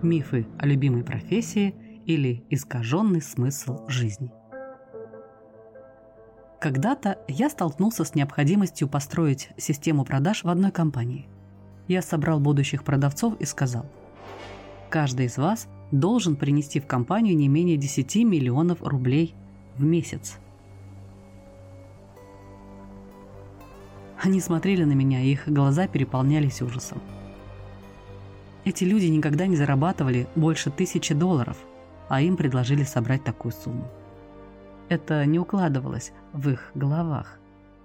мифы о любимой профессии или искаженный смысл жизни. Когда-то я столкнулся с необходимостью построить систему продаж в одной компании. Я собрал будущих продавцов и сказал: каждый из вас должен принести в компанию не менее 10 миллионов рублей в месяц. Они смотрели на меня, и их глаза переполнялись ужасом. Эти люди никогда не зарабатывали больше $1000, а им предложили собрать такую сумму. Это не укладывалось в их головах.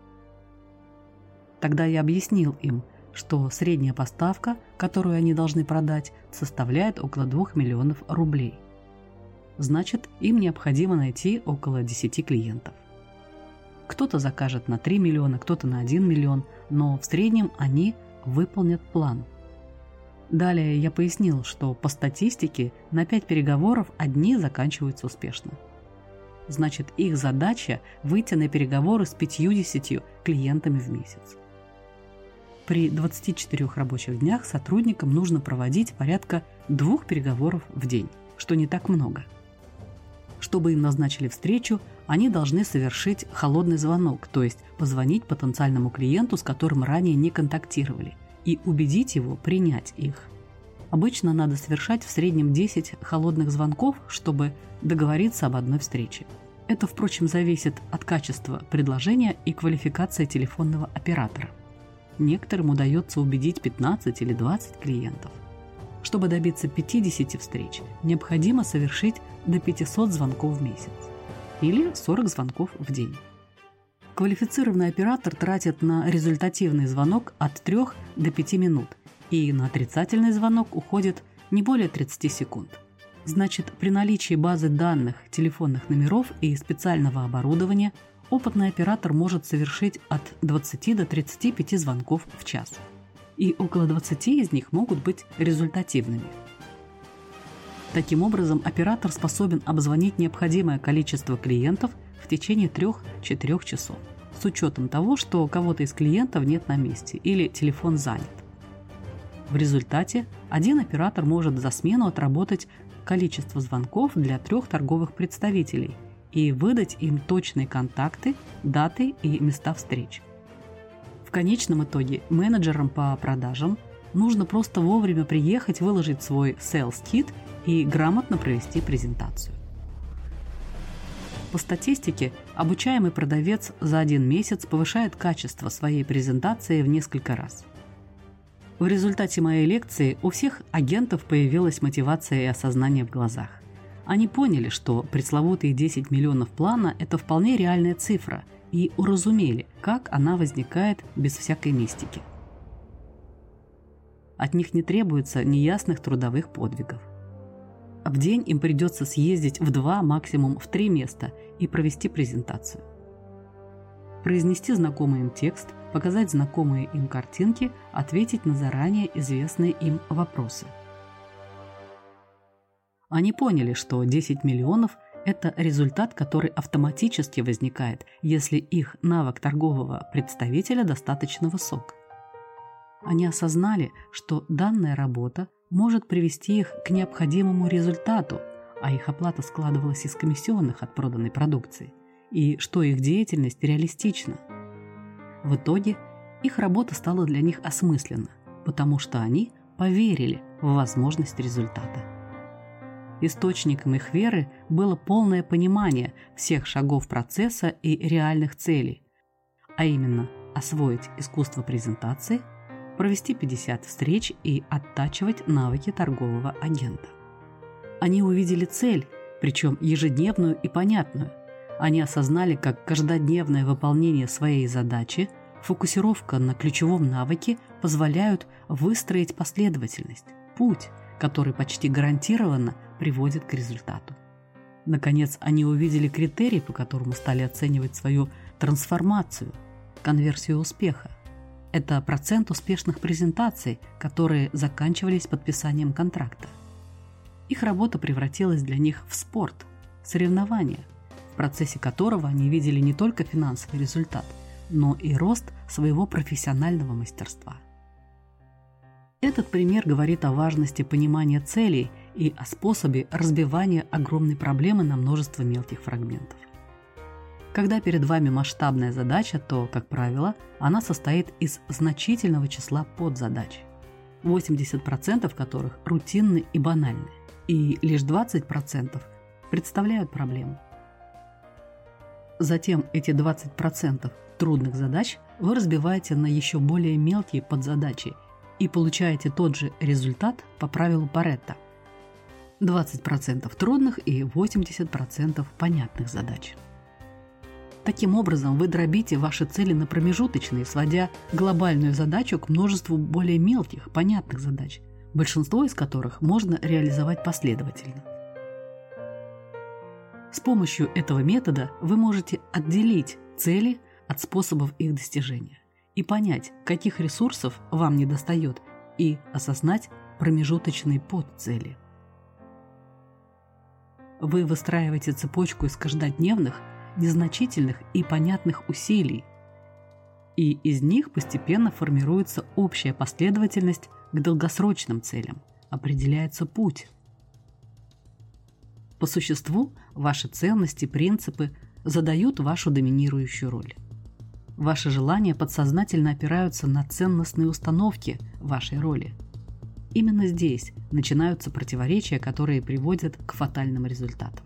Тогда я объяснил им, что средняя поставка, которую они должны продать, составляет около 2 миллионов рублей. Значит, им необходимо найти около 10 клиентов. Кто-то закажет на 3 миллиона, кто-то на 1 миллион, но в среднем они выполнят план. Далее я пояснил, что по статистике на 5 переговоров одни заканчиваются успешно. Значит, их задача – выйти на переговоры с 50 клиентами в месяц. При 24 рабочих днях сотрудникам нужно проводить порядка 2 переговоров в день, что не так много. Чтобы им назначили встречу, они должны совершить холодный звонок, то есть позвонить потенциальному клиенту, с которым ранее не контактировали, и убедить его принять их. Обычно надо совершать в среднем 10 холодных звонков, чтобы договориться об одной встрече. Это, впрочем, зависит от качества предложения и квалификации телефонного оператора. Некоторым удается убедить 15 или 20 клиентов. Чтобы добиться 50 встреч, необходимо совершить до 500 звонков в месяц или 40 звонков в день. Квалифицированный оператор тратит на результативный звонок от 3 до 5 минут, и на отрицательный звонок уходит не более 30 секунд. Значит, при наличии базы данных, телефонных номеров и специального оборудования опытный оператор может совершить от 20 до 35 звонков в час. И около 20 из них могут быть результативными. Таким образом, оператор способен обзвонить необходимое количество клиентов в течение 3-4 часов, с учетом того, что кого-то из клиентов нет на месте или телефон занят. В результате один оператор может за смену отработать количество звонков для 3 торговых представителей и выдать им точные контакты, даты и места встреч. В конечном итоге менеджерам по продажам нужно просто вовремя приехать, выложить свой sales kit и грамотно провести презентацию. По статистике, обучаемый продавец за 1 месяц повышает качество своей презентации в несколько раз. В результате моей лекции у всех агентов появилась мотивация и осознание в глазах. Они поняли, что пресловутые 10 миллионов плана – это вполне реальная цифра, и уразумели, как она возникает без всякой мистики. От них не требуется неясных трудовых подвигов. В день им придется съездить в 2, максимум в 3 места и провести презентацию. Произнести знакомый им текст, показать знакомые им картинки, ответить на заранее известные им вопросы. Они поняли, что 10 миллионов – это результат, который автоматически возникает, если их навык торгового представителя достаточно высок. Они осознали, что данная работа может привести их к необходимому результату, а их оплата складывалась из комиссионных от проданной продукции, и что их деятельность реалистична. В итоге их работа стала для них осмысленна, потому что они поверили в возможность результата. Источником их веры было полное понимание всех шагов процесса и реальных целей, а именно освоить искусство презентации, провести 50 встреч и оттачивать навыки торгового агента. Они увидели цель, причем ежедневную и понятную. Они осознали, как каждодневное выполнение своей задачи, фокусировка на ключевом навыке позволяют выстроить последовательность, путь, который почти гарантированно приводит к результату. Наконец, они увидели критерий, по которому стали оценивать свою трансформацию, конверсию успеха. Это процент успешных презентаций, которые заканчивались подписанием контракта. Их работа превратилась для них в спорт, соревнование, в процессе которого они видели не только финансовый результат, но и рост своего профессионального мастерства. Этот пример говорит о важности понимания целей и о способе разбивания огромной проблемы на множество мелких фрагментов. Когда перед вами масштабная задача, то, как правило, она состоит из значительного числа подзадач, 80% которых рутинны и банальны, и лишь 20% представляют проблему. Затем эти 20% трудных задач вы разбиваете на еще более мелкие подзадачи и получаете тот же результат по правилу Паретто. 20% трудных и 80% понятных задач. Таким образом, вы дробите ваши цели на промежуточные, сводя глобальную задачу к множеству более мелких, понятных задач, большинство из которых можно реализовать последовательно. С помощью этого метода вы можете отделить цели от способов их достижения и понять, каких ресурсов вам недостает, и осознать промежуточные подцели. Вы выстраиваете цепочку из каждодневных, незначительных и понятных усилий, и из них постепенно формируется общая последовательность к долгосрочным целям, определяется путь. По существу, ваши ценности, принципы задают вашу доминирующую роль. Ваши желания подсознательно опираются на ценностные установки вашей роли. Именно здесь начинаются противоречия, которые приводят к фатальным результатам.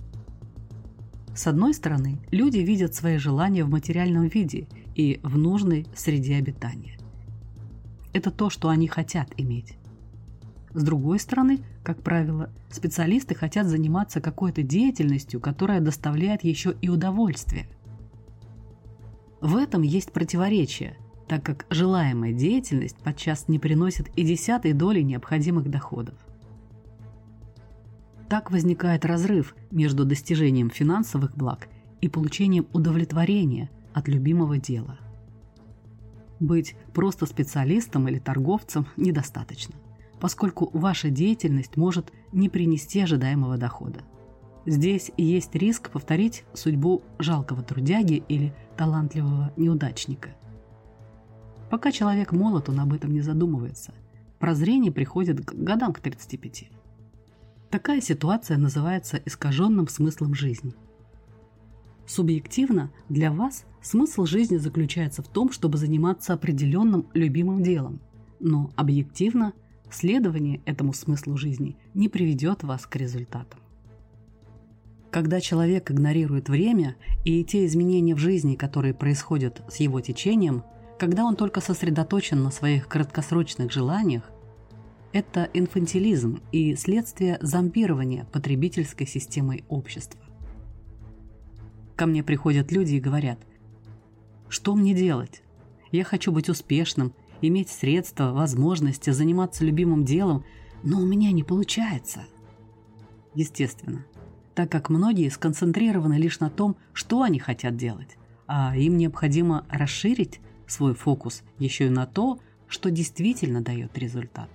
С одной стороны, люди видят свои желания в материальном виде и в нужной среде обитания. Это то, что они хотят иметь. С другой стороны, как правило, специалисты хотят заниматься какой-то деятельностью, которая доставляет еще и удовольствие. В этом есть противоречие, так как желаемая деятельность подчас не приносит и 10% доли необходимых доходов. Так возникает разрыв между достижением финансовых благ и получением удовлетворения от любимого дела. Быть просто специалистом или торговцем недостаточно, поскольку ваша деятельность может не принести ожидаемого дохода. Здесь есть риск повторить судьбу жалкого трудяги или талантливого неудачника. Пока человек молод, он об этом не задумывается. Прозрение приходит к годам к 35. Такая ситуация называется искаженным смыслом жизни. Субъективно для вас смысл жизни заключается в том, чтобы заниматься определенным любимым делом, но объективно следование этому смыслу жизни не приведет вас к результатам. Когда человек игнорирует время и те изменения в жизни, которые происходят с его течением, когда он только сосредоточен на своих краткосрочных желаниях, это инфантилизм и следствие зомбирования потребительской системой общества. Ко мне приходят люди и говорят: что мне делать? Я хочу быть успешным, иметь средства, возможности, заниматься любимым делом, но у меня не получается. Естественно, так как многие сконцентрированы лишь на том, что они хотят делать, а им необходимо расширить свой фокус еще и на то, что действительно дает результат.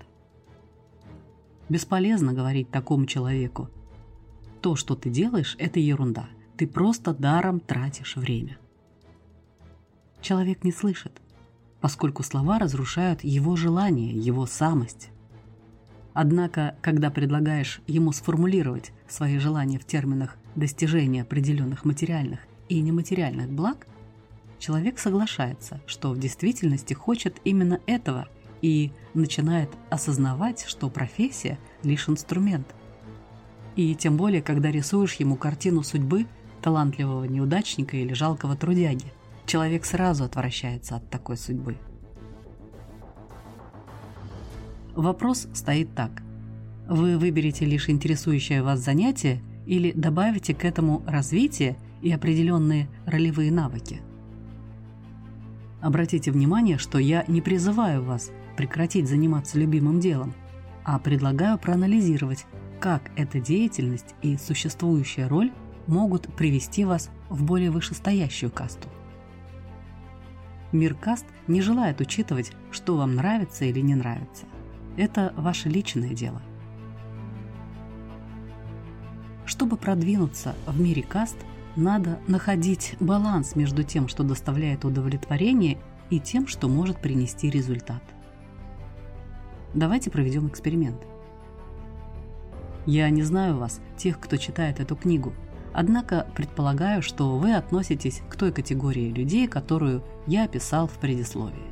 Бесполезно говорить такому человеку: то, что ты делаешь, это ерунда, ты просто даром тратишь время. Человек не слышит, поскольку слова разрушают его желание, его самость. Однако, когда предлагаешь ему сформулировать свои желания в терминах достижения определенных материальных и нематериальных благ, человек соглашается, что в действительности хочет именно этого и начинает осознавать, что профессия – лишь инструмент. И тем более, когда рисуешь ему картину судьбы талантливого неудачника или жалкого трудяги, человек сразу отвращается от такой судьбы. Вопрос стоит так: вы выберете лишь интересующее вас занятие или добавите к этому развитие и определенные ролевые навыки? Обратите внимание, что я не призываю вас прекратить заниматься любимым делом, а предлагаю проанализировать, как эта деятельность и существующая роль могут привести вас в более вышестоящую касту. Мир каст не желает учитывать, что вам нравится или не нравится. Это ваше личное дело. Чтобы продвинуться в мире каст, надо находить баланс между тем, что доставляет удовлетворение, и тем, что может принести результат. Давайте проведем эксперимент. Я не знаю вас, тех, кто читает эту книгу, однако предполагаю, что вы относитесь к той категории людей, которую я описал в предисловии.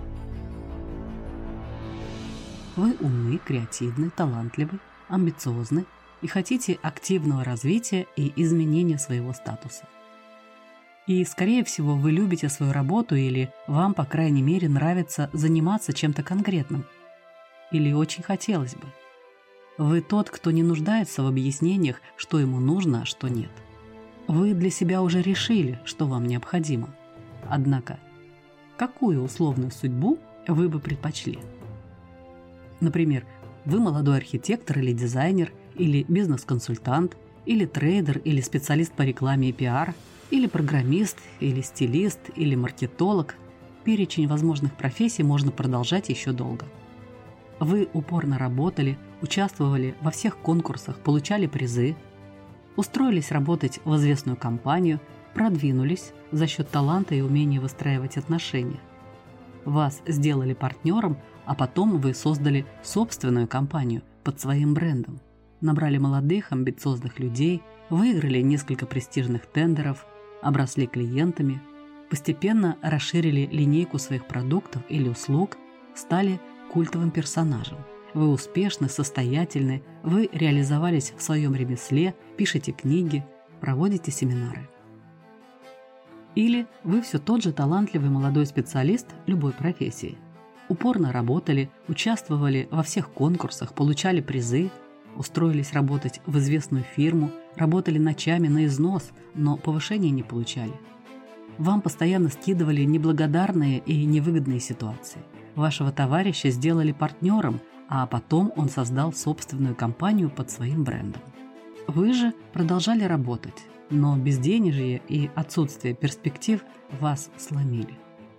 Вы умны, креативны, талантливы, амбициозны и хотите активного развития и изменения своего статуса. И, скорее всего, вы любите свою работу или вам, по крайней мере, нравится заниматься чем-то конкретным. Или очень хотелось бы. Вы тот, кто не нуждается в объяснениях, что ему нужно, а что нет. Вы для себя уже решили, что вам необходимо. Однако, какую условную судьбу вы бы предпочли? Например, вы молодой архитектор или дизайнер, или бизнес-консультант, или трейдер, или специалист по рекламе и пиар, или программист, или стилист, или маркетолог. Перечень возможных профессий можно продолжать еще долго. Вы упорно работали, участвовали во всех конкурсах, получали призы, устроились работать в известную компанию, продвинулись за счет таланта и умения выстраивать отношения. Вас сделали партнером, а потом вы создали собственную компанию под своим брендом. Набрали молодых, амбициозных людей, выиграли несколько престижных тендеров, обросли клиентами, постепенно расширили линейку своих продуктов или услуг, стали культовым персонажем. Вы успешны, состоятельны, вы реализовались в своем ремесле, пишете книги, проводите семинары. Или вы все тот же талантливый молодой специалист любой профессии. Упорно работали, участвовали во всех конкурсах, получали призы, устроились работать в известную фирму, работали ночами на износ, но повышения не получали. Вам постоянно скидывали неблагодарные и невыгодные ситуации. Вашего товарища сделали партнером, а потом он создал собственную компанию под своим брендом. Вы же продолжали работать, но безденежье и отсутствие перспектив вас сломили.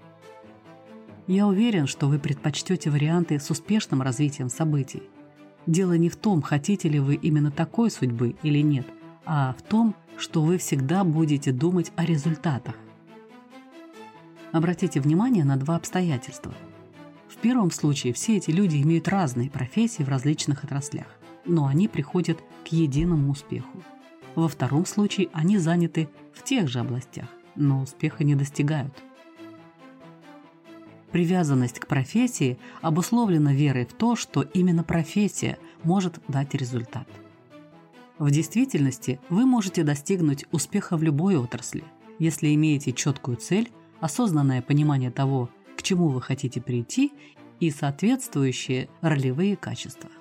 Я уверен, что вы предпочтете варианты с успешным развитием событий. Дело не в том, хотите ли вы именно такой судьбы или нет, а в том, что вы всегда будете думать о результатах. Обратите внимание на два обстоятельства. В первом случае все эти люди имеют разные профессии в различных отраслях, но они приходят к единому успеху. Во втором случае они заняты в тех же областях, но успеха не достигают. Привязанность к профессии обусловлена верой в то, что именно профессия может дать результат. В действительности вы можете достигнуть успеха в любой отрасли, если имеете четкую цель, осознанное понимание того, к чему вы хотите прийти, и соответствующие ролевые качества.